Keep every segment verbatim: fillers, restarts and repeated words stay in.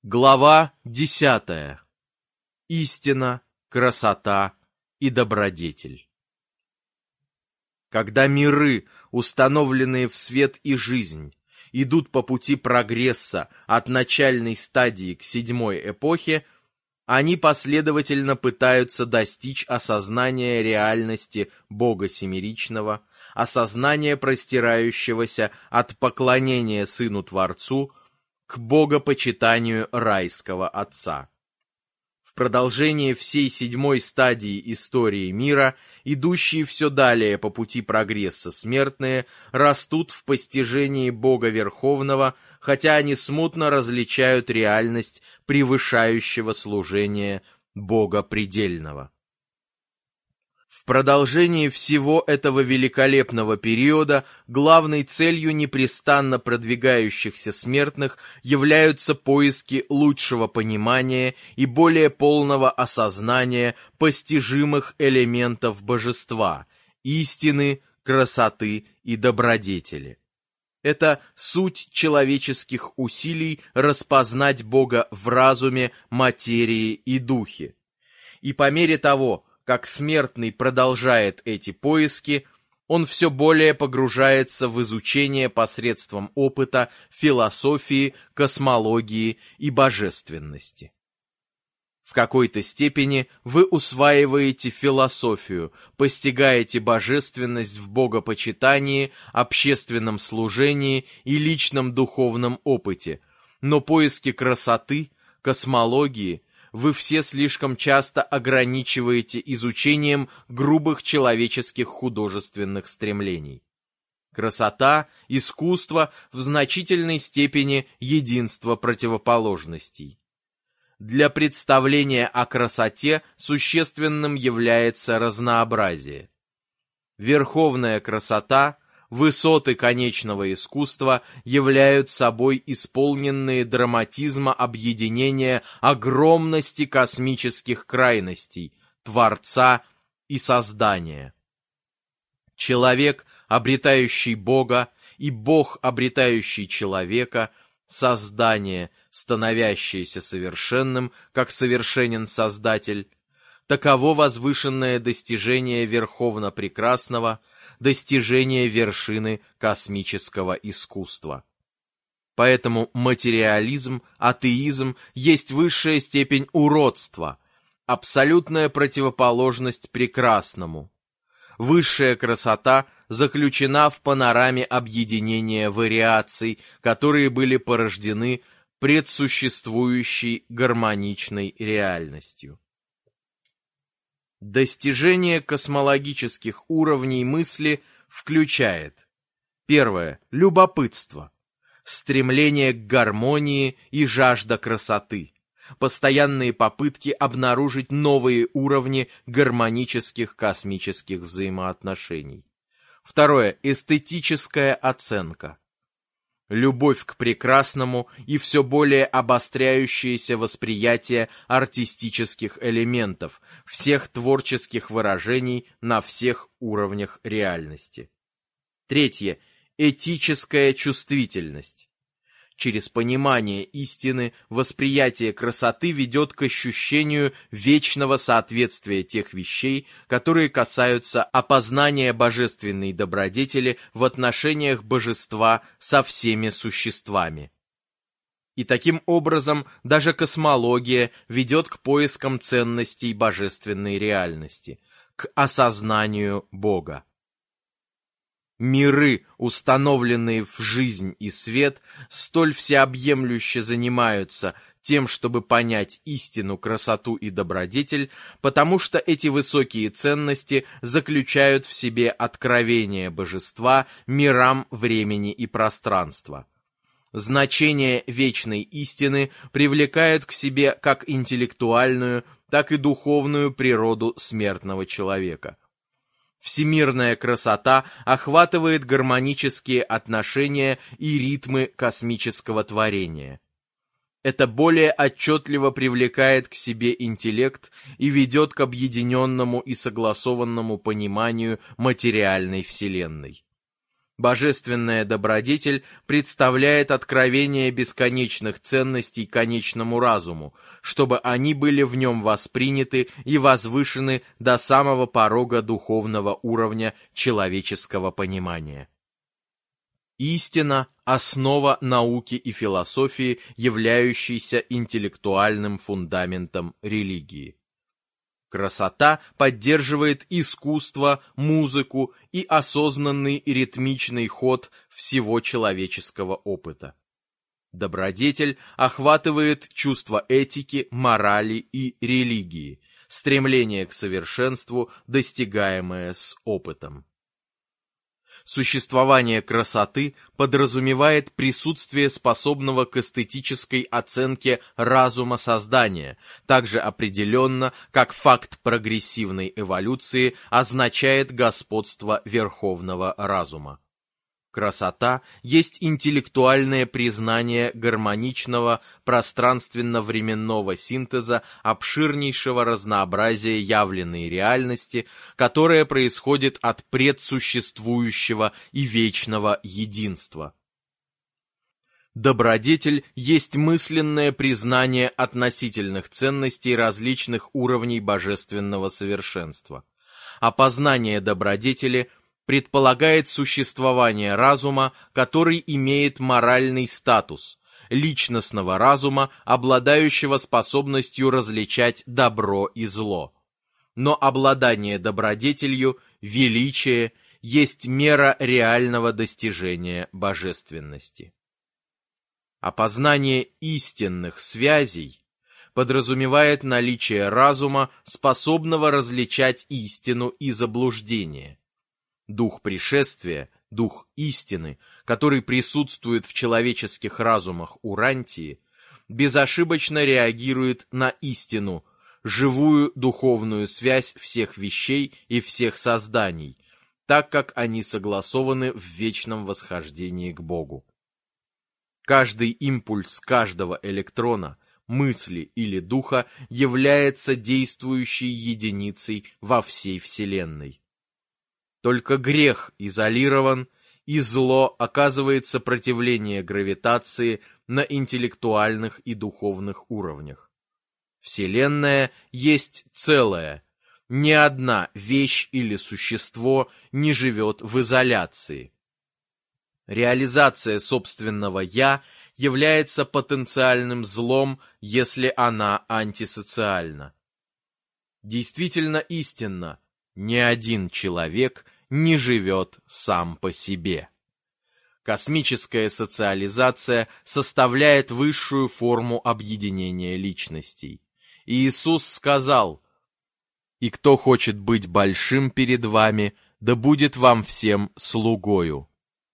Глава десятая. Истина, красота и добродетель. Когда миры, установленные в свет и жизнь, идут по пути прогресса от начальной стадии к седьмой эпохе, они последовательно пытаются достичь осознания реальности Бога Семеричного, осознания простирающегося от поклонения Сыну-Творцу к богопочитанию райского Отца. В продолжение всей седьмой стадии истории мира, идущие все далее по пути прогресса смертные, растут в постижении Бога Верховного, хотя они смутно различают реальность превышающего служения Бога Предельного. В продолжении всего этого великолепного периода главной целью непрестанно продвигающихся смертных являются поиски лучшего понимания и более полного осознания постижимых элементов божества, истины, красоты и добродетели. Это суть человеческих усилий распознать Бога в разуме, материи и духе. И по мере того, как смертный продолжает эти поиски, он все более погружается в изучение посредством опыта философии, космологии и божественности. В какой-то степени вы усваиваете философию, постигаете божественность в богопочитании, общественном служении и личном духовном опыте, но поиски красоты, космологии вы все слишком часто ограничиваете изучением грубых человеческих художественных стремлений. Красота, искусство в значительной степени единство противоположностей. Для представления о красоте существенным является разнообразие. Верховная красота, высоты конечного искусства являют собой исполненные драматизма объединения огромности космических крайностей, Творца и Создания. Человек, обретающий Бога, и Бог, обретающий человека, создание, становящееся совершенным, как совершенен Создатель, таково возвышенное достижение Верховно Прекрасного, достижение вершины космического искусства. Поэтому материализм, атеизм есть высшая степень уродства, абсолютная противоположность прекрасному. Высшая красота заключена в панораме объединения вариаций, которые были порождены предсуществующей гармоничной реальностью. Достижение космологических уровней мысли включает: первое – любопытство, стремление к гармонии и жажда красоты, постоянные попытки обнаружить новые уровни гармонических космических взаимоотношений. Второе – эстетическая оценка. Любовь к прекрасному и все более обостряющееся восприятие артистических элементов, всех творческих выражений на всех уровнях реальности. Третье. Этическая чувствительность. Через понимание истины восприятие красоты ведет к ощущению вечного соответствия тех вещей, которые касаются опознания божественной добродетели в отношениях божества со всеми существами. И таким образом даже космология ведет к поискам ценностей божественной реальности, к осознанию Бога. Миры, установленные в жизнь и свет, столь всеобъемлюще занимаются тем, чтобы понять истину, красоту и добродетель, потому что эти высокие ценности заключают в себе откровение божества мирам времени и пространства. Значение вечной истины привлекают к себе как интеллектуальную, так и духовную природу смертного человека. Всемирная красота охватывает гармонические отношения и ритмы космического творения. Это более отчетливо привлекает к себе интеллект и ведет к объединенному и согласованному пониманию материальной Вселенной. Божественная добродетель представляет откровение бесконечных ценностей конечному разуму, чтобы они были в нем восприняты и возвышены до самого порога духовного уровня человеческого понимания. Истина – основа науки и философии, являющейся интеллектуальным фундаментом религии. Красота поддерживает искусство, музыку и осознанный ритмичный ход всего человеческого опыта. Добродетель охватывает чувство этики, морали и религии, стремление к совершенству, достигаемое с опытом. Существование красоты подразумевает присутствие способного к эстетической оценке разума создания, так же определенно, как факт прогрессивной эволюции означает господство верховного разума. Красота есть интеллектуальное признание гармоничного пространственно-временного синтеза обширнейшего разнообразия явленной реальности, которое происходит от предсуществующего и вечного единства. Добродетель есть мысленное признание относительных ценностей различных уровней божественного совершенства. Опознание добродетели – предполагает существование разума, который имеет моральный статус, личностного разума, обладающего способностью различать добро и зло. Но обладание добродетелью, величие, есть мера реального достижения божественности. Опознание истинных связей подразумевает наличие разума, способного различать истину и заблуждение. Дух пришествия, дух истины, который присутствует в человеческих разумах Урантии, безошибочно реагирует на истину, живую духовную связь всех вещей и всех созданий, так как они согласованы в вечном восхождении к Богу. Каждый импульс каждого электрона, мысли или духа является действующей единицей во всей Вселенной. Только грех изолирован, и зло оказывает сопротивление гравитации на интеллектуальных и духовных уровнях. Вселенная есть целое. Ни одна вещь или существо не живет в изоляции. Реализация собственного «я» является потенциальным злом, если она антисоциальна. Действительно истинно, ни один человек не живет сам по себе. Космическая социализация составляет высшую форму объединения личностей. И Иисус сказал: «И кто хочет быть большим перед вами, да будет вам всем слугою».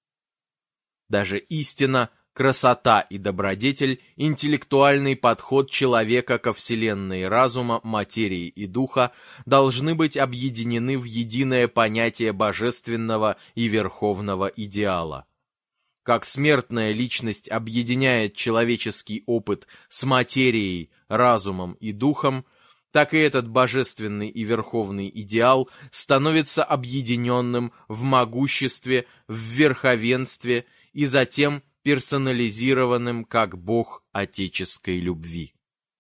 Даже истина, красота и добродетель, интеллектуальный подход человека ко вселенной разума, материи и духа должны быть объединены в единое понятие божественного и верховного идеала. Как смертная личность объединяет человеческий опыт с материей, разумом и духом, так и этот божественный и верховный идеал становится объединенным в могуществе, в верховенстве и затем персонализированным как Бог отеческой любви.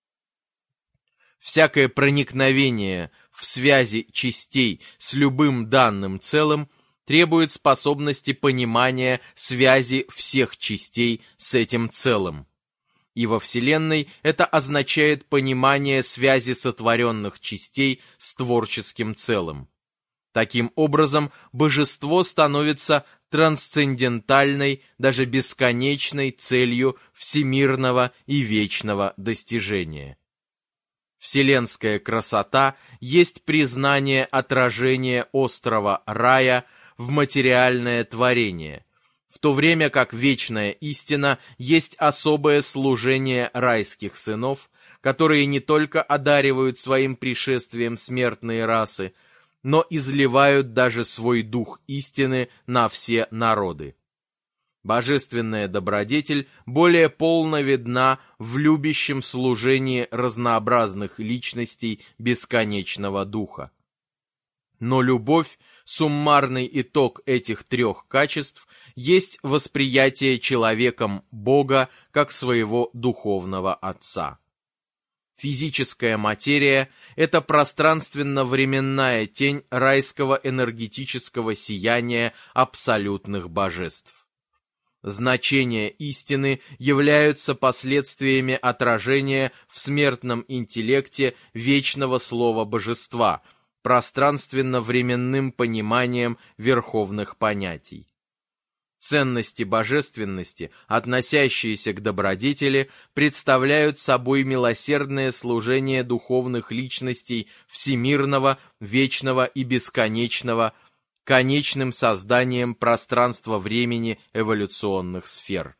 Всякое проникновение в связи частей с любым данным целым требует способности понимания связи всех частей с этим целым. И во Вселенной это означает понимание связи сотворенных частей с творческим целым. Таким образом, божество становится трансцендентальной, даже бесконечной целью всемирного и вечного достижения. Вселенская красота есть признание отражения острова рая в материальное творение, в то время как вечная истина есть особое служение райских сынов, которые не только одаривают своим пришествием смертные расы, но изливают даже свой дух истины на все народы. Божественная добродетель более полно видна в любящем служении разнообразных личностей бесконечного духа. Но любовь Суммарный итог этих трех качеств есть восприятие человеком Бога как своего духовного Отца. Физическая материя – это пространственно-временная тень райского энергетического сияния абсолютных божеств. Значения истины являются последствиями отражения в смертном интеллекте вечного слова божества, пространственно-временным пониманием верховных понятий. Ценности божественности, относящиеся к добродетели, представляют собой милосердное служение духовных личностей всемирного, вечного и бесконечного, конечным созданием пространства-времени эволюционных сфер.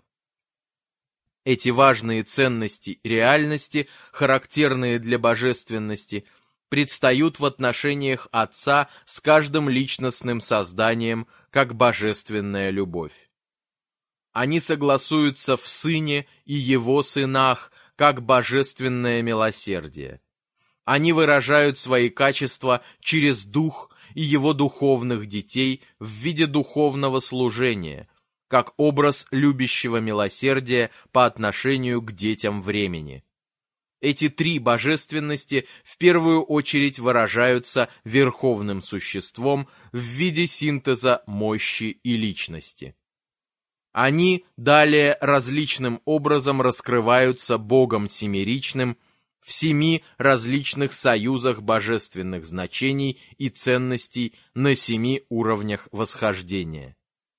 Эти важные ценности реальности, характерные для божественности, предстают в отношениях Отца с каждым личностным созданием как божественная любовь. Они согласуются в Сыне и Его сынах как божественное милосердие. Они выражают свои качества через Дух и Его духовных детей в виде духовного служения, как образ любящего милосердия по отношению к детям времени. Эти три божественности в первую очередь выражаются верховным существом в виде синтеза мощи и личности. Они далее различным образом раскрываются Богом семеричным в семи различных союзах божественных значений и ценностей на семи уровнях восхождения.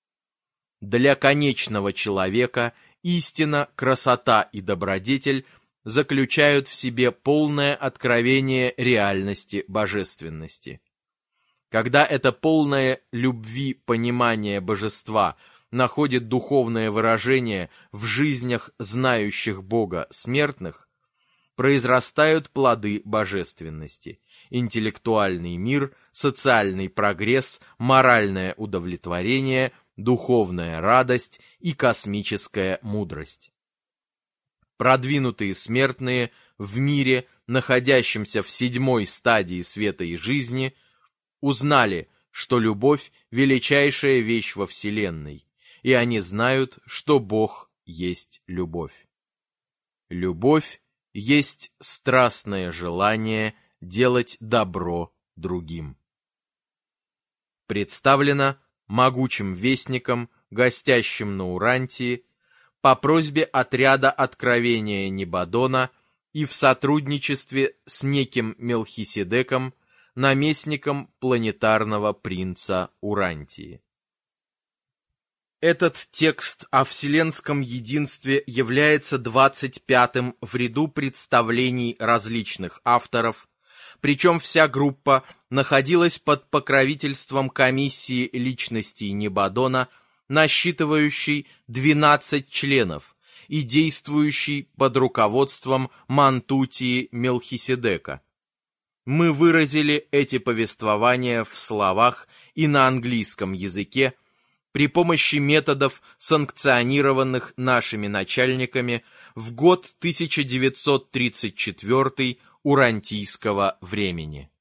Для конечного человека истина, красота и добродетель заключают в себе полное откровение реальности божественности. Когда это полное любви понимание божества находит духовное выражение в жизнях знающих Бога смертных, произрастают плоды божественности: интеллектуальный мир, социальный прогресс, моральное удовлетворение, духовная радость и космическая мудрость. Продвинутые смертные в мире, находящемся в седьмой стадии света и жизни, узнали, что любовь – величайшая вещь во Вселенной, и они знают, что Бог есть любовь. Любовь есть страстное желание делать добро другим. Представлено могучим вестником, гостящим на Урантии, по просьбе отряда Откровения Небадона и в сотрудничестве с неким Мелхиседеком, наместником планетарного принца Урантии. Этот текст о вселенском единстве является двадцать пятым в ряду представлений различных авторов, причем вся группа находилась под покровительством комиссии личностей Небадона, насчитывающей двенадцать членов и действующей под руководством Мантутии Мелхиседека. Мы выразили эти повествования в словах и на английском языке при помощи методов, санкционированных нашими начальниками в год тысяча девятьсот тридцать четвёртый урантийского времени.